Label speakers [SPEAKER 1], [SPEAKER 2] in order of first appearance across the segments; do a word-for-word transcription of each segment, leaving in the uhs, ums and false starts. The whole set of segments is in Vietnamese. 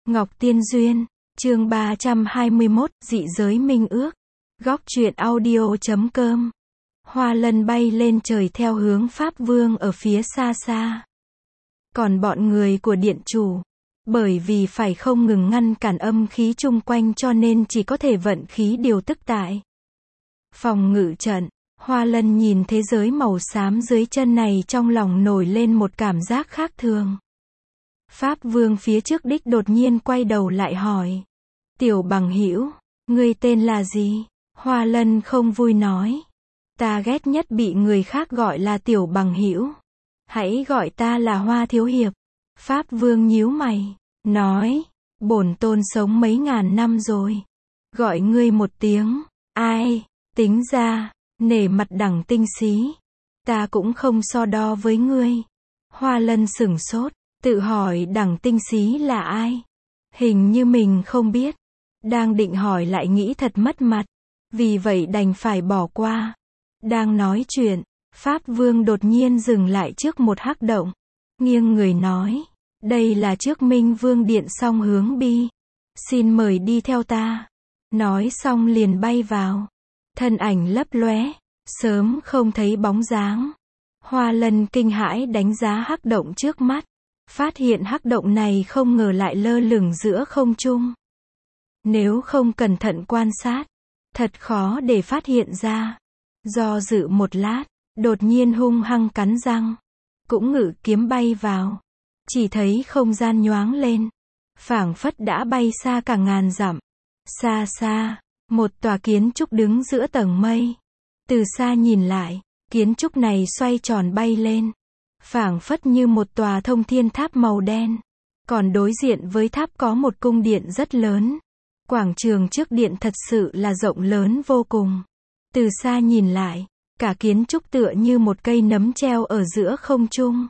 [SPEAKER 1] Ngọc Tiên Duyên, chương ba trăm hai mươi mốt, dị giới minh ước. Góc truyện audio chấm com. Hoa Lân bay lên trời theo hướng Pháp Vương ở phía xa xa. Còn bọn người của điện chủ, bởi vì phải không ngừng ngăn cản âm khí chung quanh cho nên chỉ có thể vận khí điều tức tại phòng ngự trận. Hoa Lân nhìn thế giới màu xám dưới chân này trong lòng nổi lên một cảm giác khác thường. Pháp Vương phía trước đích đột nhiên quay đầu lại hỏi. Tiểu bằng hữu, ngươi tên là gì? Hoa Lân không vui nói. Ta ghét nhất bị người khác gọi là tiểu bằng hữu. Hãy gọi ta là Hoa Thiếu Hiệp. Pháp Vương nhíu mày, nói. Bổn tôn sống mấy ngàn năm rồi. Gọi ngươi một tiếng, ai, tính ra, nể mặt Đẳng Tinh Xí. Ta cũng không so đo với ngươi. Hoa Lân sửng sốt, tự hỏi Đẳng Tinh Xí là ai? Hình như mình không biết. Đang định hỏi lại nghĩ thật mất mặt. Vì vậy đành phải bỏ qua. Đang nói chuyện, Pháp Vương đột nhiên dừng lại trước một hắc động. Nghiêng người nói. Đây là trước Minh Vương Điện song hướng bi. Xin mời đi theo ta. Nói xong liền bay vào. Thân ảnh lấp lóe, sớm không thấy bóng dáng. Hoa Lân kinh hãi đánh giá hắc động trước mắt. Phát hiện hắc động này không ngờ lại lơ lửng giữa không trung. Nếu không cẩn thận quan sát, thật khó để phát hiện ra. Do dự một lát, đột nhiên hung hăng cắn răng. Cũng ngự kiếm bay vào. Chỉ thấy không gian nhoáng lên. Phảng phất đã bay xa cả ngàn dặm. Xa xa, một tòa kiến trúc đứng giữa tầng mây. Từ xa nhìn lại, kiến trúc này xoay tròn bay lên. Phảng phất như một tòa thông thiên tháp màu đen. Còn đối diện với tháp có một cung điện rất lớn. Quảng trường trước điện thật sự là rộng lớn vô cùng. Từ xa nhìn lại, cả kiến trúc tựa như một cây nấm treo ở giữa không trung.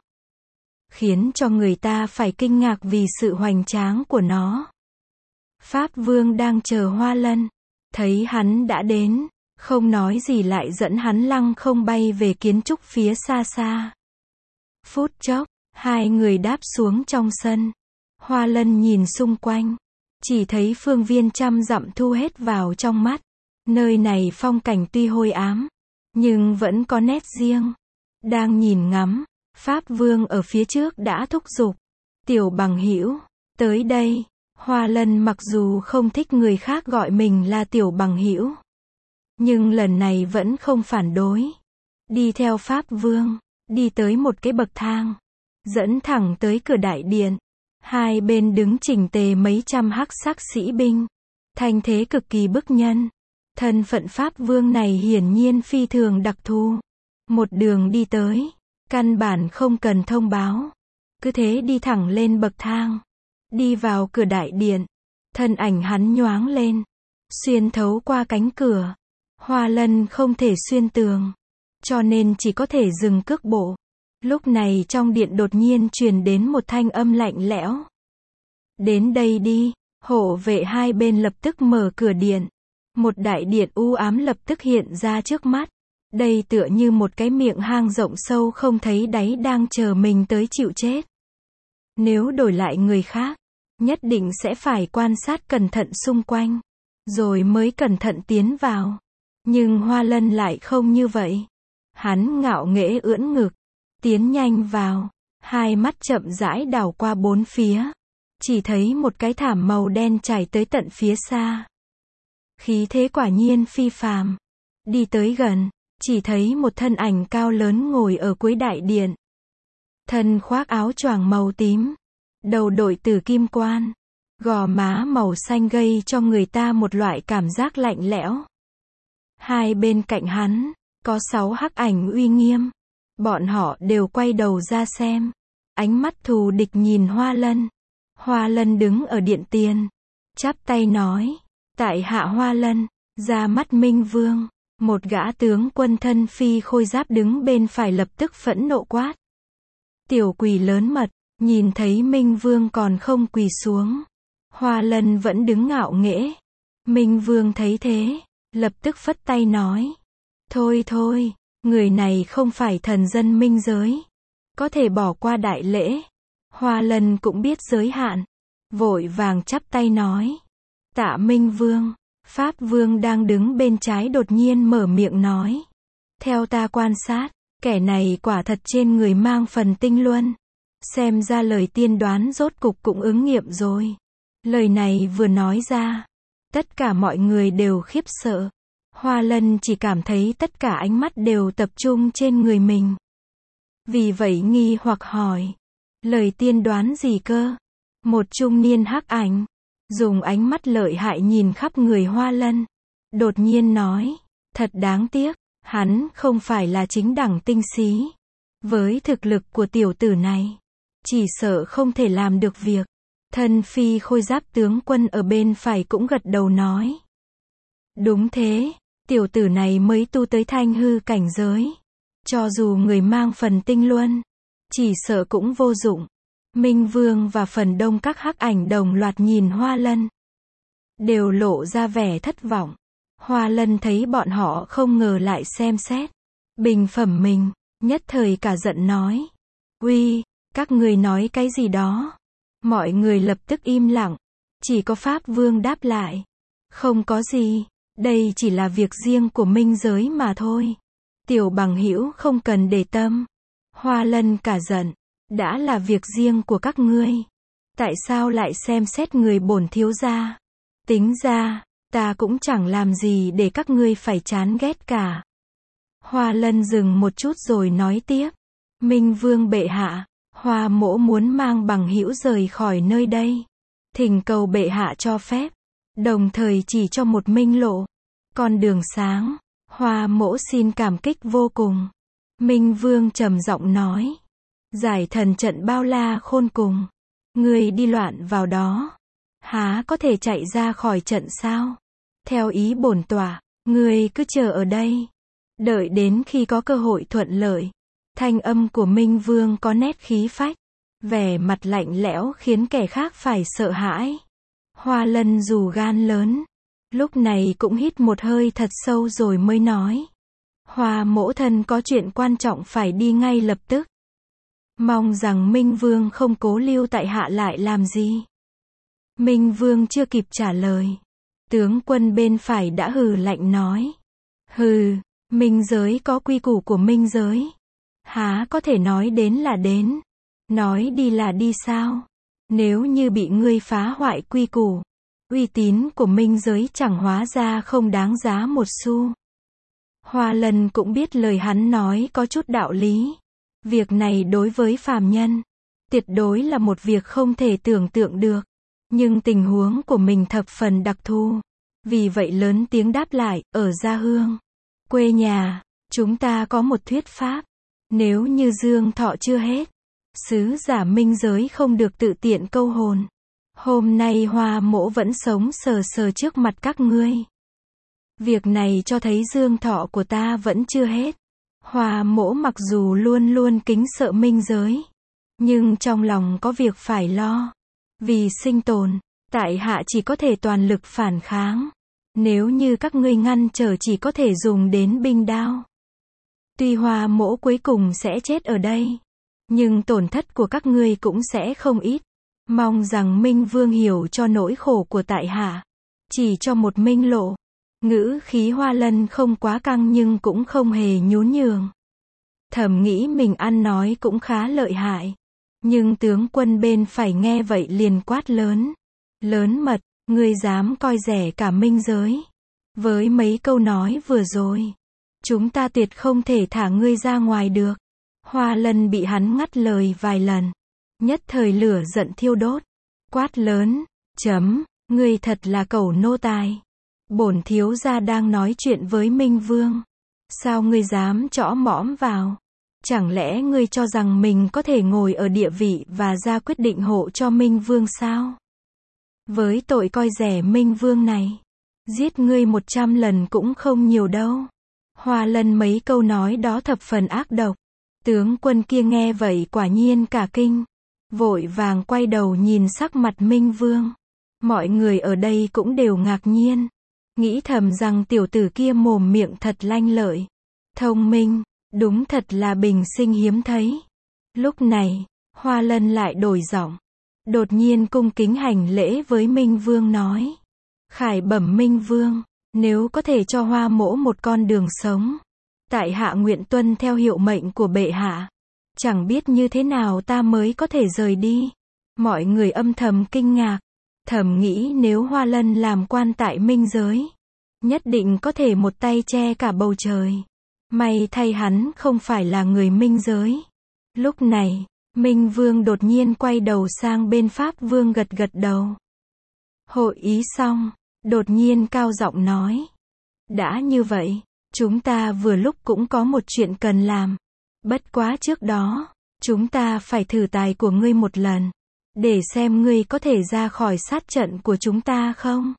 [SPEAKER 1] Khiến cho người ta phải kinh ngạc vì sự hoành tráng của nó. Pháp Vương đang chờ Hoa Lân. Thấy hắn đã đến, không nói gì lại dẫn hắn lăng không bay về kiến trúc phía xa xa. Phút chốc, hai người đáp xuống trong sân. Hoa Lân nhìn xung quanh. Chỉ thấy phương viên trăm dặm thu hết vào trong mắt. Nơi này phong cảnh tuy hôi ám, nhưng vẫn có nét riêng. Đang nhìn ngắm, Pháp Vương ở phía trước đã thúc giục. Tiểu bằng hữu, tới đây. Hoa Lân mặc dù không thích người khác gọi mình là tiểu bằng hữu, nhưng lần này vẫn không phản đối. Đi theo Pháp Vương, đi tới một cái bậc thang, dẫn thẳng tới cửa đại điện. Hai bên đứng chỉnh tề mấy trăm hắc sắc sĩ binh, thanh thế cực kỳ bức nhân. Thân phận Pháp Vương này hiển nhiên phi thường đặc thù. Một đường đi tới, căn bản không cần thông báo, cứ thế đi thẳng lên bậc thang. Đi vào cửa đại điện, thân ảnh hắn nhoáng lên, xuyên thấu qua cánh cửa. Hoa Lân không thể xuyên tường, cho nên chỉ có thể dừng cước bộ. Lúc này trong điện đột nhiên truyền đến một thanh âm lạnh lẽo. Đến đây đi. Hộ vệ hai bên lập tức mở cửa điện. Một đại điện u ám lập tức hiện ra trước mắt. Đây tựa như một cái miệng hang rộng sâu không thấy đáy đang chờ mình tới chịu chết. Nếu đổi lại người khác, nhất định sẽ phải quan sát cẩn thận xung quanh, rồi mới cẩn thận tiến vào. Nhưng Hoa Lân lại không như vậy. Hắn ngạo nghễ ưỡn ngực, tiến nhanh vào, hai mắt chậm rãi đảo qua bốn phía. Chỉ thấy một cái thảm màu đen trải tới tận phía xa. Khí thế quả nhiên phi phàm. Đi tới gần, chỉ thấy một thân ảnh cao lớn ngồi ở cuối đại điện. Thân khoác áo choàng màu tím, đầu đội tử kim quan, gò má màu xanh gây cho người ta một loại cảm giác lạnh lẽo. Hai bên cạnh hắn, có sáu hắc ảnh uy nghiêm. Bọn họ đều quay đầu ra xem. Ánh mắt thù địch nhìn Hoa Lân. Hoa Lân đứng ở điện tiền, chắp tay nói. Tại hạ Hoa Lân, ra mắt Minh Vương. Một gã tướng quân thân phi khôi giáp đứng bên phải lập tức phẫn nộ quát. Tiểu quỷ lớn mật, nhìn thấy Minh Vương còn không quỳ xuống. Hoa Lân vẫn đứng ngạo nghễ. Minh Vương thấy thế, lập tức phất tay nói. Thôi thôi, người này không phải thần dân minh giới. Có thể bỏ qua đại lễ. Hoa Lân cũng biết giới hạn. vội vàng chắp tay nói. Tạ Minh Vương. Pháp Vương đang đứng bên trái đột nhiên mở miệng nói. Theo ta quan sát, kẻ này quả thật trên người mang phần tinh luân. Xem ra lời tiên đoán rốt cục cũng ứng nghiệm rồi. Lời này vừa nói ra, tất cả mọi người đều khiếp sợ. Hoa Lân chỉ cảm thấy tất cả ánh mắt đều tập trung trên người mình. Vì vậy nghi hoặc hỏi. Lời tiên đoán gì cơ? Một trung niên hắc ảnh, dùng ánh mắt lợi hại nhìn khắp người Hoa Lân. Đột nhiên nói. Thật đáng tiếc, hắn không phải là chính đẳng tinh sĩ. Với thực lực của tiểu tử này, chỉ sợ không thể làm được việc. Thân phi khôi giáp tướng quân ở bên phải cũng gật đầu nói. Đúng thế, tiểu tử này mới tu tới thanh hư cảnh giới. Cho dù người mang phần tinh luân, chỉ sợ cũng vô dụng. Minh Vương và phần đông các hắc ảnh đồng loạt nhìn Hoa Lân, đều lộ ra vẻ thất vọng. Hoa Lân thấy bọn họ không ngờ lại xem xét, bình phẩm mình, nhất thời cả giận nói. Uy, các người nói cái gì đó? Mọi người lập tức im lặng. Chỉ có Pháp Vương đáp lại. Không có gì, đây chỉ là việc riêng của minh giới mà thôi. Tiểu bằng hữu không cần để tâm. Hoa Lân cả giận. Đã là việc riêng của các ngươi, tại sao lại xem xét người bổn thiếu gia? Tính ra, ta cũng chẳng làm gì để các ngươi phải chán ghét cả. Hoa Lân dừng một chút rồi nói tiếp. Minh Vương bệ hạ, Hoa mỗ muốn mang bằng hữu rời khỏi nơi đây. Thỉnh cầu bệ hạ cho phép, đồng thời chỉ cho một minh lộ, con đường sáng. Hoa mỗ xin cảm kích vô cùng. Minh Vương trầm giọng nói. Giải thần trận bao la khôn cùng. Ngươi đi loạn vào đó, há có thể chạy ra khỏi trận sao? Theo ý bổn tọa, ngươi cứ chờ ở đây, đợi đến khi có cơ hội thuận lợi. Thanh âm của Minh Vương có nét khí phách, vẻ mặt lạnh lẽo khiến kẻ khác phải sợ hãi. Hoa Lân dù gan lớn, lúc này cũng hít một hơi thật sâu rồi mới nói. Hoa mỗ thân có chuyện quan trọng phải đi ngay lập tức. Mong rằng Minh Vương không cố lưu tại hạ lại làm gì. Minh Vương chưa kịp trả lời, tướng quân bên phải đã hừ lạnh nói. Hừ, minh giới có quy củ của minh giới, há có thể nói đến là đến, nói đi là đi sao? Nếu như bị ngươi phá hoại quy củ, uy tín của minh giới chẳng hóa ra không đáng giá một xu. Hoa Lân cũng biết lời hắn nói có chút đạo lý. Việc này đối với phàm nhân, tuyệt đối là một việc không thể tưởng tượng được. Nhưng tình huống của mình thập phần đặc thù. Vì vậy lớn tiếng đáp lại, ở Gia Hương, quê nhà, chúng ta có một thuyết pháp. Nếu như dương thọ chưa hết, sứ giả minh giới không được tự tiện câu hồn. Hôm nay Hoa mỗ vẫn sống sờ sờ trước mặt các ngươi. Việc này cho thấy dương thọ của ta vẫn chưa hết. Hoa mỗ mặc dù luôn luôn kính sợ minh giới, nhưng trong lòng có việc phải lo. Vì sinh tồn, tại hạ chỉ có thể toàn lực phản kháng. Nếu như các ngươi ngăn trở chỉ có thể dùng đến binh đao. Tuy Hoa mỗ cuối cùng sẽ chết ở đây, nhưng tổn thất của các ngươi cũng sẽ không ít. Mong rằng Minh Vương hiểu cho nỗi khổ của tại hạ. Chỉ cho một minh lộ. Ngữ khí Hoa Lân không quá căng nhưng cũng không hề nhún nhường. Thầm nghĩ mình ăn nói cũng khá lợi hại. Nhưng tướng quân bên phải nghe vậy liền quát lớn. Lớn mật, ngươi dám coi rẻ cả minh giới. Với mấy câu nói vừa rồi, chúng ta tuyệt không thể thả ngươi ra ngoài được. Hoa Lân bị hắn ngắt lời vài lần, nhất thời lửa giận thiêu đốt. Quát lớn, chấm, ngươi thật là cẩu nô tài. Bổn thiếu gia đang nói chuyện với Minh Vương. Sao ngươi dám chõ mõm vào? Chẳng lẽ ngươi cho rằng mình có thể ngồi ở địa vị và ra quyết định hộ cho Minh Vương sao? Với tội coi rẻ Minh Vương này, giết ngươi một trăm lần cũng không nhiều đâu. Hoa Lân mấy câu nói đó thập phần ác độc. Tướng quân kia nghe vậy quả nhiên cả kinh, vội vàng quay đầu nhìn sắc mặt Minh Vương. Mọi người ở đây cũng đều ngạc nhiên, nghĩ thầm rằng tiểu tử kia mồm miệng thật lanh lợi, thông minh, đúng thật là bình sinh hiếm thấy. Lúc này, Hoa Lân lại đổi giọng, đột nhiên cung kính hành lễ với Minh Vương nói. Khải bẩm Minh Vương, nếu có thể cho Hoa mỗ một con đường sống, tại hạ nguyện tuân theo hiệu mệnh của bệ hạ. Chẳng biết như thế nào ta mới có thể rời đi. Mọi người âm thầm kinh ngạc, thầm nghĩ nếu Hoa Lân làm quan tại Minh giới, nhất định có thể một tay che cả bầu trời. May thay hắn không phải là người Minh giới. Lúc này, Minh Vương đột nhiên quay đầu sang bên Pháp Vương gật gật đầu. Hội ý xong, đột nhiên cao giọng nói. Đã như vậy, chúng ta vừa lúc cũng có một chuyện cần làm. Bất quá trước đó, chúng ta phải thử tài của ngươi một lần, để xem ngươi có thể ra khỏi sát trận của chúng ta không.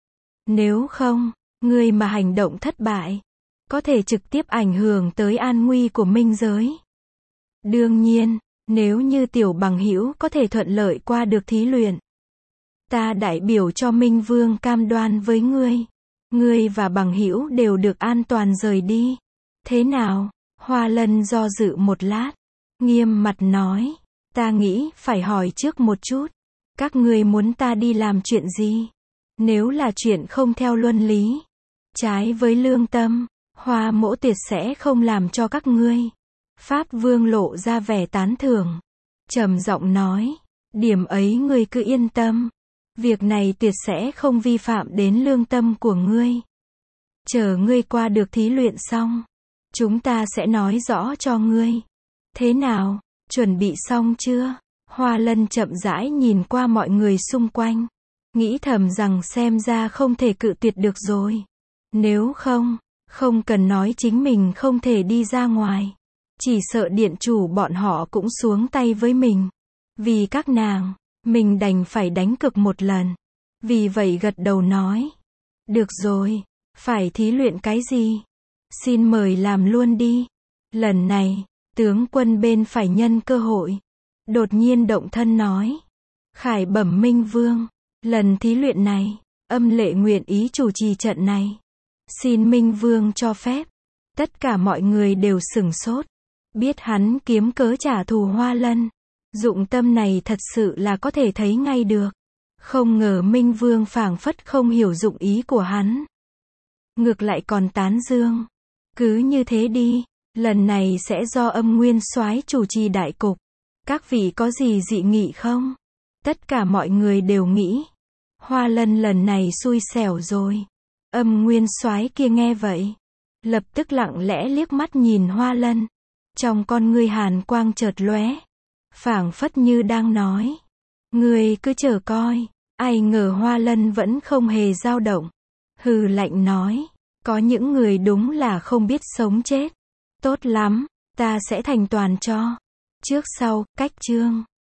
[SPEAKER 1] Nếu không, ngươi mà hành động thất bại, có thể trực tiếp ảnh hưởng tới an nguy của Minh giới. Đương nhiên, nếu như tiểu bằng hữu có thể thuận lợi qua được thí luyện, ta đại biểu cho Minh Vương cam đoan với ngươi, ngươi và bằng hữu đều được an toàn rời đi. Thế nào? Hoa Lân do dự một lát, nghiêm mặt nói, ta nghĩ phải hỏi trước một chút, các ngươi muốn ta đi làm chuyện gì? Nếu là chuyện không theo luân lý, trái với lương tâm, Hoa mỗ tuyệt sẽ không làm cho các ngươi. Pháp Vương lộ ra vẻ tán thưởng, trầm giọng nói, điểm ấy ngươi cứ yên tâm, việc này tuyệt sẽ không vi phạm đến lương tâm của ngươi. Chờ ngươi qua được thí luyện xong, chúng ta sẽ nói rõ cho ngươi. Thế nào, chuẩn bị xong chưa? Hoa Lân chậm rãi nhìn qua mọi người xung quanh, nghĩ thầm rằng xem ra không thể cự tuyệt được rồi. Nếu không, không cần nói chính mình không thể đi ra ngoài. Chỉ sợ điện chủ bọn họ cũng xuống tay với mình. Vì các nàng, mình đành phải đánh cược một lần. Vì vậy gật đầu nói. Được rồi, phải thí luyện cái gì? Xin mời làm luôn đi. Lần này, tướng quân bên phải nhân cơ hội. Đột nhiên động thân nói. Khải bẩm Minh Vương, lần thí luyện này, âm lệ nguyện ý chủ trì trận này. Xin Minh Vương cho phép. Tất cả mọi người đều sửng sốt. Biết hắn kiếm cớ trả thù Hoa Lân. Dụng tâm này thật sự là có thể thấy ngay được. Không ngờ Minh Vương phảng phất không hiểu dụng ý của hắn. Ngược lại còn tán dương. Cứ như thế đi, lần này sẽ do Âm Nguyên Soái chủ trì đại cục. Các vị có gì dị nghị không? Tất cả mọi người đều nghĩ, Hoa Lân lần này xui xẻo rồi. Âm Nguyên Soái kia nghe vậy, lập tức lặng lẽ liếc mắt nhìn Hoa Lân. Trong con ngươi hàn quang chợt lóe, phảng phất như đang nói, ngươi cứ chờ coi. Ai ngờ Hoa Lân vẫn không hề dao động, hừ lạnh nói, có những người đúng là không biết sống chết. Tốt lắm, ta sẽ thành toàn cho. Trước sau, cách chương.